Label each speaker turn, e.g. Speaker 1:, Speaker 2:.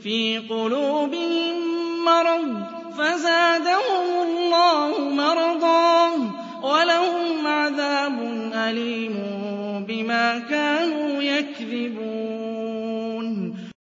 Speaker 1: فِي قُلُوبِهِم مَّرَضٌ فَزَادَهُمُ اللَّهُ مَرَضًا وَلَهُمْ عَذَابٌ أَلِيمٌ بِمَا كَانُوا يَكْذِبُونَ